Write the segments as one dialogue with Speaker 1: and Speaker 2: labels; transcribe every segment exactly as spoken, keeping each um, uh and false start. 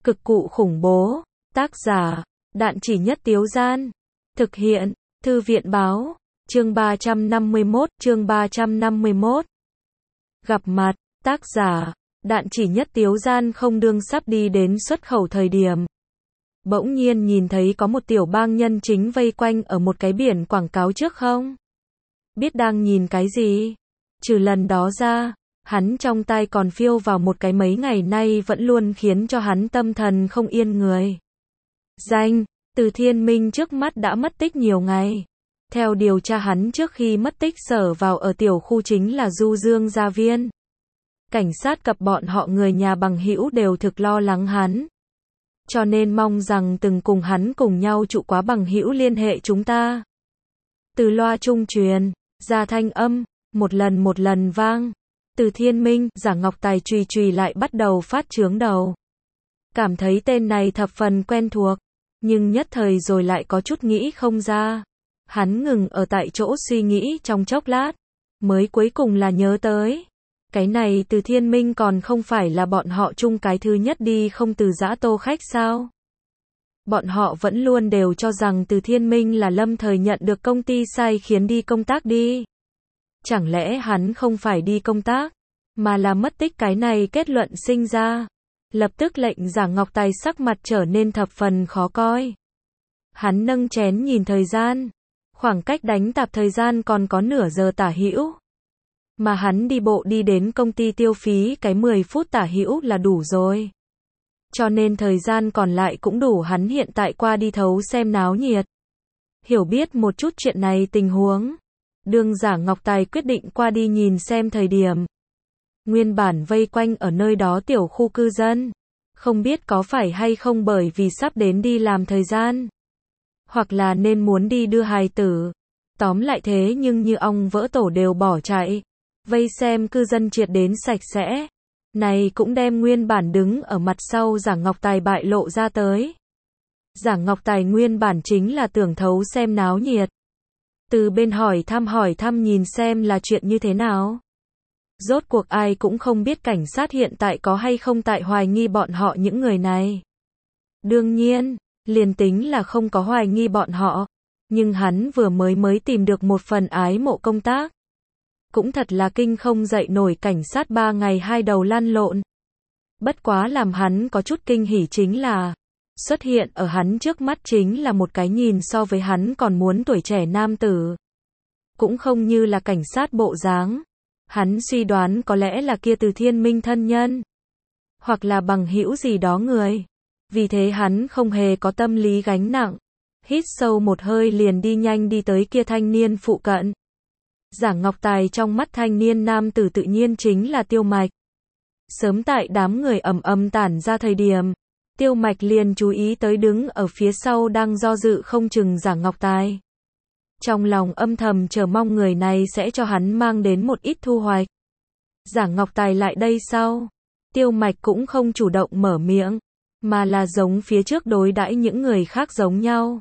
Speaker 1: Cực cụ khủng bố. Tác giả, Đạn Chỉ Nhất Tiếu Gian. Thực hiện, Thư viện báo. Chương ba trăm năm mươi mốt, chương ba trăm năm mươi mốt. Gặp mặt, tác giả, Đạn Chỉ Nhất Tiếu Gian. Không đương sắp đi đến xuất khẩu thời điểm, bỗng nhiên nhìn thấy có một tiểu bang nhân chính vây quanh ở một cái biển quảng cáo trước không biết đang nhìn cái gì. Trừ lần đó ra, hắn trong tai còn phiêu vào một cái mấy ngày nay vẫn luôn khiến cho hắn tâm thần không yên người. Danh, Từ Thiên Minh trước mắt đã mất tích nhiều ngày. Theo điều tra hắn trước khi mất tích sở vào ở tiểu khu chính là Du Dương Gia Viên. Cảnh sát cập bọn họ người nhà bằng hữu đều thực lo lắng hắn. Cho nên mong rằng từng cùng hắn cùng nhau trụ quá bằng hữu liên hệ chúng ta. Từ loa trung truyền ra thanh âm, một lần một lần vang. Từ Thiên Minh, Giả Ngọc Tài chùy chùy lại bắt đầu phát chướng đầu. Cảm thấy tên này thập phần quen thuộc, nhưng nhất thời rồi lại có chút nghĩ không ra. Hắn ngừng ở tại chỗ suy nghĩ trong chốc lát, mới cuối cùng là nhớ tới. Cái này Từ Thiên Minh còn không phải là bọn họ chung cái thứ nhất đi không từ giã tô khách sao? Bọn họ vẫn luôn đều cho rằng Từ Thiên Minh là lâm thời nhận được công ty sai khiến đi công tác đi. Chẳng lẽ hắn không phải đi công tác, mà là mất tích cái này kết luận sinh ra. Lập tức lệnh Giả Ngọc Tài sắc mặt trở nên thập phần khó coi. Hắn nâng chén nhìn thời gian. Khoảng cách đánh tạp thời gian còn có nửa giờ tả hữu. Mà hắn đi bộ đi đến công ty tiêu phí cái mười phút tả hữu là đủ rồi. Cho nên thời gian còn lại cũng đủ hắn hiện tại qua đi thấu xem náo nhiệt. Hiểu biết một chút chuyện này tình huống. Đương Giả Ngọc Tài quyết định qua đi nhìn xem thời điểm. Nguyên bản vây quanh ở nơi đó tiểu khu cư dân. Không biết có phải hay không bởi vì sắp đến đi làm thời gian. Hoặc là nên muốn đi đưa hài tử. Tóm lại thế nhưng như ong vỡ tổ đều bỏ chạy. Vây xem cư dân triệt đến sạch sẽ. Này cũng đem nguyên bản đứng ở mặt sau Giả Ngọc Tài bại lộ ra tới. Giả Ngọc Tài nguyên bản chính là tưởng thấu xem náo nhiệt. Từ bên hỏi thăm hỏi thăm nhìn xem là chuyện như thế nào. Rốt cuộc ai cũng không biết cảnh sát hiện tại có hay không tại hoài nghi bọn họ những người này. Đương nhiên, liền tính là không có hoài nghi bọn họ. Nhưng hắn vừa mới mới tìm được một phần ái mộ công tác. Cũng thật là kinh không dậy nổi cảnh sát ba ngày hai đầu lăn lộn. Bất quá làm hắn có chút kinh hỉ chính là, xuất hiện ở hắn trước mắt chính là một cái nhìn so với hắn còn muốn tuổi trẻ nam tử. Cũng không như là cảnh sát bộ dáng. Hắn suy đoán có lẽ là kia Từ Thiên Minh thân nhân. Hoặc là bằng hữu gì đó người. Vì thế hắn không hề có tâm lý gánh nặng. Hít sâu một hơi liền đi nhanh đi tới kia thanh niên phụ cận. Giả Ngọc Tài trong mắt thanh niên nam tử tự nhiên chính là Tiêu Mạch. Sớm tại đám người ầm ầm tản ra thời điểm, Tiêu Mạch liền chú ý tới đứng ở phía sau đang do dự không chừng Giả Ngọc Tài. Trong lòng âm thầm chờ mong người này sẽ cho hắn mang đến một ít thu hoạch. Giả Ngọc Tài lại đây sau, Tiêu Mạch cũng không chủ động mở miệng, mà là giống phía trước đối đãi những người khác giống nhau.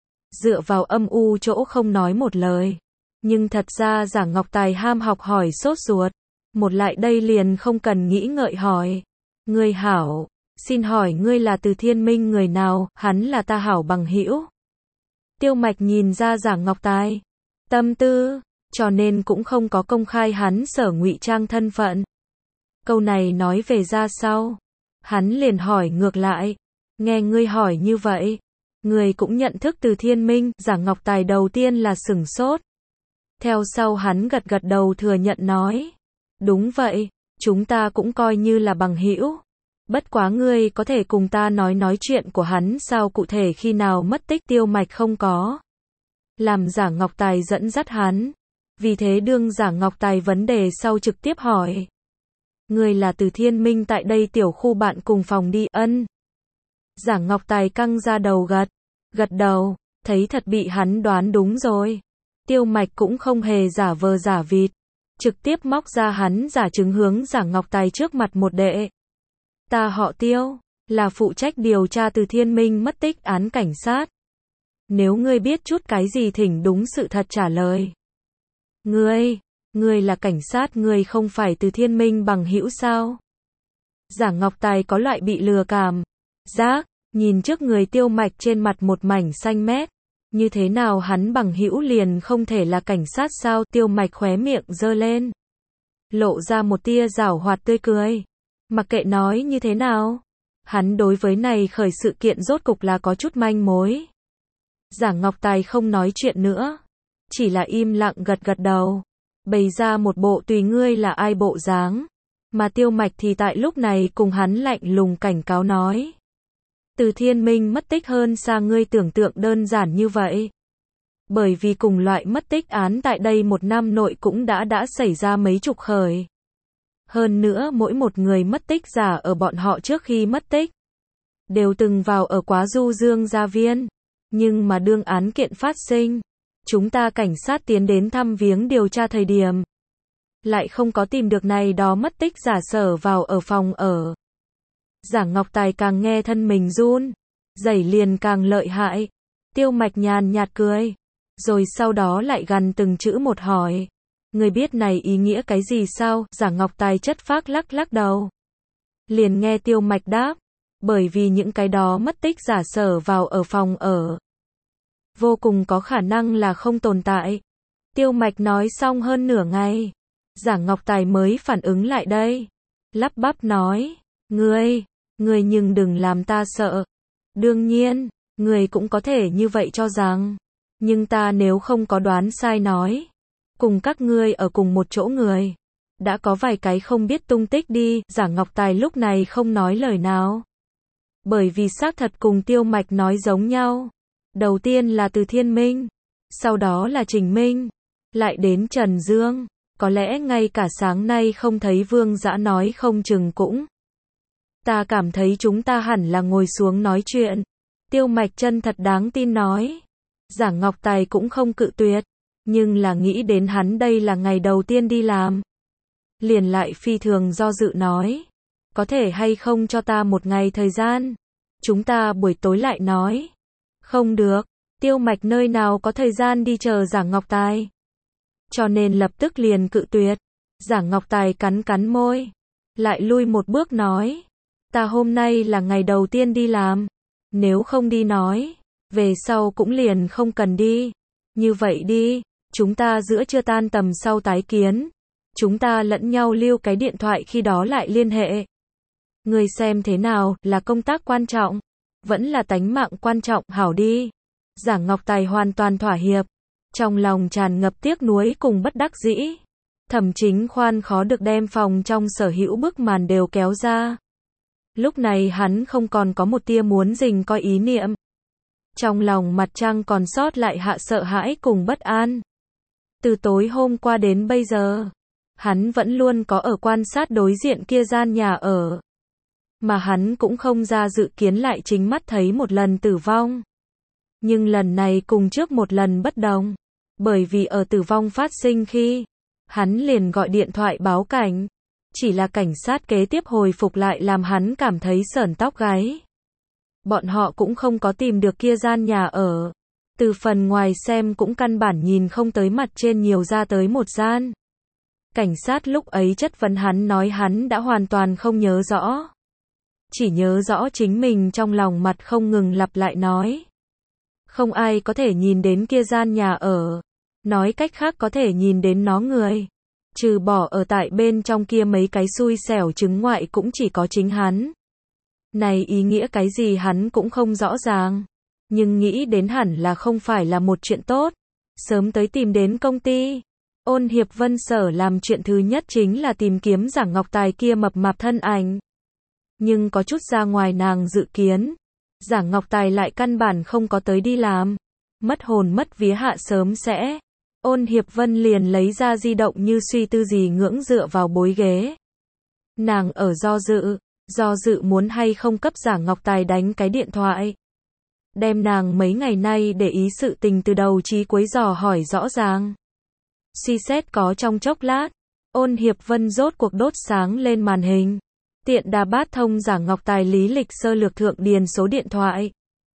Speaker 1: Dựa vào âm u chỗ không nói một lời. Nhưng thật ra Giả Ngọc Tài ham học hỏi sốt ruột. Một lại đây liền không cần nghĩ ngợi hỏi. Ngươi hảo, xin hỏi ngươi là Từ Thiên Minh người nào, hắn là ta hảo bằng hữu. Tiêu Mạch nhìn ra Giả Ngọc Tài tâm tư, cho nên cũng không có công khai hắn sở ngụy trang thân phận. Câu này nói về ra sau. Hắn liền hỏi ngược lại. Nghe ngươi hỏi như vậy, ngươi cũng nhận thức Từ Thiên Minh. Giả Ngọc Tài đầu tiên là sửng sốt. Theo sau hắn gật gật đầu thừa nhận nói. Đúng vậy, chúng ta cũng coi như là bằng hữu. Bất quá ngươi có thể cùng ta nói nói chuyện của hắn sao cụ thể khi nào mất tích. Tiêu Mạch không có làm Giả Ngọc Tài dẫn dắt hắn. Vì thế đương Giả Ngọc Tài vấn đề sau trực tiếp hỏi. Ngươi là Từ Thiên Minh tại đây tiểu khu bạn cùng phòng đi. Ân. Giả Ngọc Tài căng ra đầu gật. Gật đầu, thấy thật bị hắn đoán đúng rồi. Tiêu Mạch cũng không hề giả vờ giả vịt. Trực tiếp móc ra hắn giả chứng hướng Giả Ngọc Tài trước mặt một đệ. Ta họ Tiêu, là phụ trách điều tra Từ Thiên Minh mất tích án cảnh sát. Nếu ngươi biết chút cái gì thỉnh đúng sự thật trả lời. Ngươi, ngươi là cảnh sát, ngươi không phải Từ Thiên Minh bằng hữu sao? Giả Ngọc Tài có loại bị lừa cảm. giác, nhìn trước người Tiêu Mạch trên mặt một mảnh xanh mét. Như thế nào hắn bằng hữu liền không thể là cảnh sát sao? Tiêu Mạch khóe miệng giơ lên, lộ ra một tia giảo hoạt tươi cười. Mặc kệ nói như thế nào, hắn đối với này khởi sự kiện rốt cục là có chút manh mối. Giảng Ngọc Tài không nói chuyện nữa, chỉ là im lặng gật gật đầu, bày ra một bộ tùy ngươi là ai bộ dáng. Mà Tiêu Mạch thì tại lúc này cùng hắn lạnh lùng cảnh cáo nói. Từ Thiên Minh mất tích hơn xa ngươi tưởng tượng đơn giản như vậy. Bởi vì cùng loại mất tích án tại đây một năm nội cũng đã đã xảy ra mấy chục khởi. Hơn nữa mỗi một người mất tích giả ở bọn họ trước khi mất tích, đều từng vào ở quá Du Dương gia viên. Nhưng mà đương án kiện phát sinh, chúng ta cảnh sát tiến đến thăm viếng điều tra thời điểm, lại không có tìm được này đó mất tích giả sở vào ở phòng ở. Giảng Ngọc Tài càng nghe thân mình run, rẩy liền càng lợi hại. Tiêu Mạch nhàn nhạt cười, rồi sau đó lại gần từng chữ một hỏi. Người biết này ý nghĩa cái gì sao? Giảng Ngọc Tài chất phác lắc lắc đầu. Liền nghe Tiêu Mạch đáp, bởi vì những cái đó mất tích giả sở vào ở phòng ở, vô cùng có khả năng là không tồn tại. Tiêu Mạch nói xong hơn nửa ngày, Giảng Ngọc Tài mới phản ứng lại đây. Lắp bắp nói, ngươi, ngươi nhưng đừng làm ta sợ. Đương nhiên, ngươi cũng có thể như vậy cho rằng. Nhưng ta nếu không có đoán sai nói, cùng các ngươi ở cùng một chỗ người, đã có vài cái không biết tung tích đi. Giảng Ngọc Tài lúc này không nói lời nào. Bởi vì xác thật cùng Tiêu Mạch nói giống nhau. Đầu tiên là Từ Thiên Minh, sau đó là Trình Minh, lại đến Trần Dương. Có lẽ ngay cả sáng nay không thấy Vương Dã nói không chừng cũng. Ta cảm thấy chúng ta hẳn là ngồi xuống nói chuyện. Tiêu Mạch chân thật đáng tin nói. Giảng Ngọc Tài cũng không cự tuyệt, nhưng là nghĩ đến hắn đây là ngày đầu tiên đi làm, liền lại phi thường do dự nói. Có thể hay không cho ta một ngày thời gian, chúng ta buổi tối lại nói. Không được, Tiêu Mạch nơi nào có thời gian đi chờ Giảng Ngọc Tài. Cho nên lập tức liền cự tuyệt. Giảng Ngọc Tài cắn cắn môi, lại lui một bước nói. Ta hôm nay là ngày đầu tiên đi làm, nếu không đi nói, về sau cũng liền không cần đi. Như vậy đi, chúng ta giữa trưa tan tầm sau tái kiến. Chúng ta lẫn nhau lưu cái điện thoại khi đó lại liên hệ. Người xem thế nào, là công tác quan trọng, vẫn là tánh mạng quan trọng, hảo đi. Giảng Ngọc Tài hoàn toàn thỏa hiệp, trong lòng tràn ngập tiếc nuối cùng bất đắc dĩ. Thẩm Chính Khoan khó được đem phòng trong sở hữu bức màn đều kéo ra. Lúc này hắn không còn có một tia muốn rình coi ý niệm. Trong lòng mặt trăng còn sót lại hạ sợ hãi cùng bất an. Từ tối hôm qua đến bây giờ, hắn vẫn luôn có ở quan sát đối diện kia gian nhà ở. Mà hắn cũng không ra dự kiến lại chính mắt thấy một lần tử vong. Nhưng lần này cùng trước một lần bất đồng. Bởi vì ở tử vong phát sinh khi, hắn liền gọi điện thoại báo cảnh. Chỉ là cảnh sát kế tiếp hồi phục lại làm hắn cảm thấy sởn tóc gáy. Bọn họ cũng không có tìm được kia gian nhà ở. Từ phần ngoài xem cũng căn bản nhìn không tới mặt trên nhiều ra tới một gian. Cảnh sát lúc ấy chất vấn hắn nói hắn đã hoàn toàn không nhớ rõ. Chỉ nhớ rõ chính mình trong lòng mặt không ngừng lặp lại nói. Không ai có thể nhìn đến kia gian nhà ở. Nói cách khác có thể nhìn đến nó người. Trừ bỏ ở tại bên trong kia mấy cái xui xẻo chứng ngoại cũng chỉ có chính hắn. Này ý nghĩa cái gì hắn cũng không rõ ràng. Nhưng nghĩ đến hẳn là không phải là một chuyện tốt. Sớm tới tìm đến công ty. Ôn Hiệp Vân sở làm chuyện thứ nhất chính là tìm kiếm Giảng Ngọc Tài kia mập mạp thân ảnh. Nhưng có chút ra ngoài nàng dự kiến. Giảng Ngọc Tài lại căn bản không có tới đi làm. Mất hồn mất vía hạ sớm sẽ. Ôn Hiệp Vân liền lấy ra di động như suy tư gì ngưỡng dựa vào bối ghế. Nàng ở do dự, do dự muốn hay không cấp Giảng Ngọc Tài đánh cái điện thoại. Đem nàng mấy ngày nay để ý sự tình từ đầu chí cuối dò hỏi rõ ràng. Suy xét có trong chốc lát, Ôn Hiệp Vân rốt cuộc đốt sáng lên màn hình. Tiện đà bát thông Giảng Ngọc Tài lý lịch sơ lược thượng điền số điện thoại.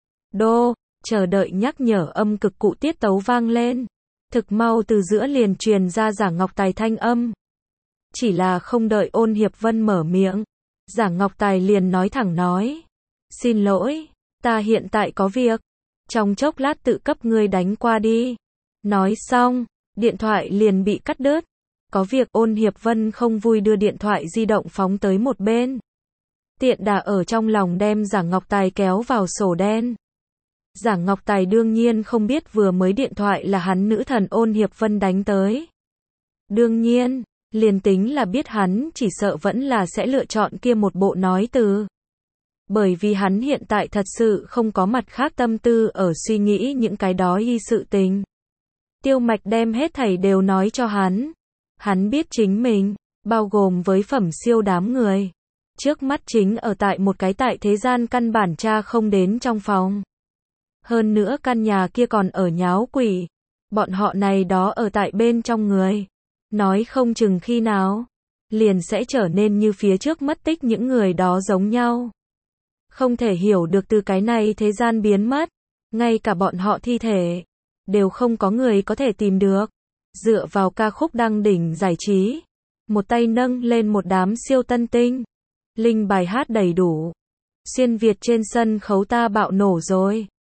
Speaker 1: Đô, chờ đợi nhắc nhở âm cực cụ tiết tấu vang lên. Thực mau từ giữa liền truyền ra Giảng Ngọc Tài thanh âm. Chỉ là không đợi Ôn Hiệp Vân mở miệng, Giảng Ngọc Tài liền nói thẳng nói. Xin lỗi, ta hiện tại có việc. Trong chốc lát tự cấp ngươi đánh qua đi. Nói xong, điện thoại liền bị cắt đứt. Có việc Ôn Hiệp Vân không vui đưa điện thoại di động phóng tới một bên. Tiện đà ở trong lòng đem Giảng Ngọc Tài kéo vào sổ đen. Giảng Ngọc Tài đương nhiên không biết vừa mới điện thoại là hắn nữ thần Ôn Hiệp Vân đánh tới. Đương nhiên, liền tính là biết hắn chỉ sợ vẫn là sẽ lựa chọn kia một bộ nói từ. Bởi vì hắn hiện tại thật sự không có mặt khác tâm tư ở suy nghĩ những cái đó y sự tình. Tiêu Mạch đem hết thảy đều nói cho hắn. Hắn biết chính mình, bao gồm với phẩm siêu đám người. Trước mắt chính ở tại một cái tại thế gian căn bản tra không đến trong phòng. Hơn nữa căn nhà kia còn ở nháo quỷ. Bọn họ này đó ở tại bên trong người. Nói không chừng khi nào, liền sẽ trở nên như phía trước mất tích những người đó giống nhau. Không thể hiểu được từ cái này thế gian biến mất. Ngay cả bọn họ thi thể, đều không có người có thể tìm được. Dựa vào ca khúc đăng đỉnh giải trí. Một tay nâng lên một đám siêu tân tinh. Linh bài hát đầy đủ. Xuyên Việt trên sân khấu ta bạo nổ rồi.